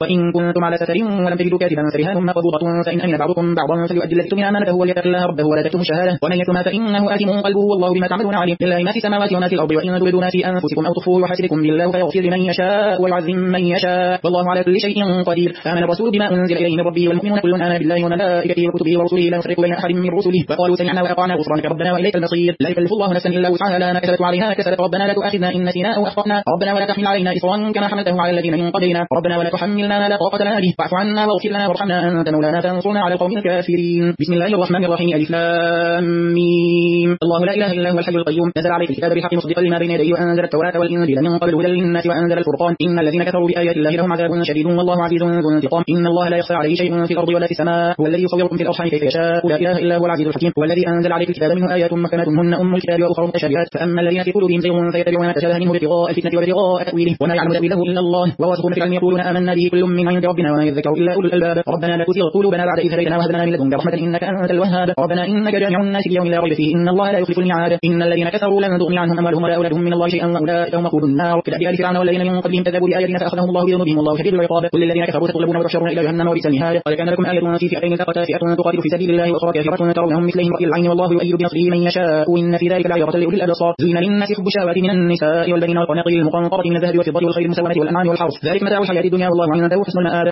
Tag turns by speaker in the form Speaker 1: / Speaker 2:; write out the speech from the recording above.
Speaker 1: وإن كنتم على سفر ولم تجدوا كاتبا فرهان مقبوضة فإن أمن بعضكم بعضا فليؤدي الذي اؤتمن أمانته وليتق الله ربه ولا تكتموا الشهادة ومن يكتمها فإنه آثم قلبه والله بما تعملون عليم. لله ما في السماوات وما في الأرض وإن تبدوا ما في أنفسكم أو تخفوه يحاسبكم بالله فيغفر لمن يشاء ويعذب من يشاء والله على كل شيء قدير. آمن الرسول بما أنزل إليه من ربه والمؤمنون كل آمن بالله وملائكته وكتبه ورسله لا نفرق بين أحد من رسله وقالوا سمعنا وأطعنا غفرانك ربنا وإليك المصير. لا يكلف الله نفسا إلا وسعها لها ما كسبت وعليها كسبت ربنا لا تؤاخذنا إن نسينا أو أخطأنا ربنا ولا تحمل علينا إصرا كما حملته على الذين من قبلنا ربنا ولا تحملنا ما لا طاقة لنا به واعف عنا واغفر لنا وارحمنا أنت مولانا فانصرنا على القوم الكافرين. بسم الله الرحمن الرحيم. ألف لام ميم. الله لا إله إلا هو الحي القيوم نزل عليك الكتاب بالحق مصدقا لما بين يديه وأنزل التوراة والإنجيل من قبل هدى للناس وأنزل الفرقان إن الذين كفروا بآيات الله لهم عذاب شديد والله عزيز ذو انتقام. إن الله لا يخفى عليه شيء في الأرض ولا في السماء هو الذي يصوركم في الأرحام كيف يشاء لا إله إلا هو العزيز الحكيم. والذي أنزل عليك الكتاب منه آيات محكمات هن أم الكتاب وأخرى متشابهات فأما الذين في قلوبهم زيغ فيتبعون ما تشابه منه ابتغاء الفتنة وابتغاء تأويله وما يعلم تأويله إلا الله والراسخون في العلم يقولون آمنا به كل من عند ربنا وما يذكر إلا أولو الألباب. ربنا لا تزغ قلوبنا بعد إذ هديتنا وهب لنا من لدنك رحمة إنك أنت الوهاب. ربنا إنك جامع الناس ليوم لا ريب فيه إن الله لا يخلف الميعاد. إن الذين كفروا لن تغني عنهم أموالهم ولا أولادهم من الله شيئا وأولئك هم وقود النار كدأب آل فرعون والذين من قبلهم كذبوا بآياتنا فأخذهم الله بذنوبهم والله شديد العقاب. كل الذين كفروا تغلبون وتحشرون إلى جهنم وبئس المهاد. قد كان لكم آية في فئتين التقتا فئة تقاتل في سبيل الله وأخرى كافرة ترونهم مثلهم رأي العين والله يؤيد بنصره من يشاء إن في ذلك لعبرة لأولي الأبصار. زين للناس حب الشهوات من النساء والبنين والقناطير المقنطرة من الذهب والفضة والخيل المسومة والأنعام والحرث ذلك متاع الحياة الدنيا والله عنده حسن المآب.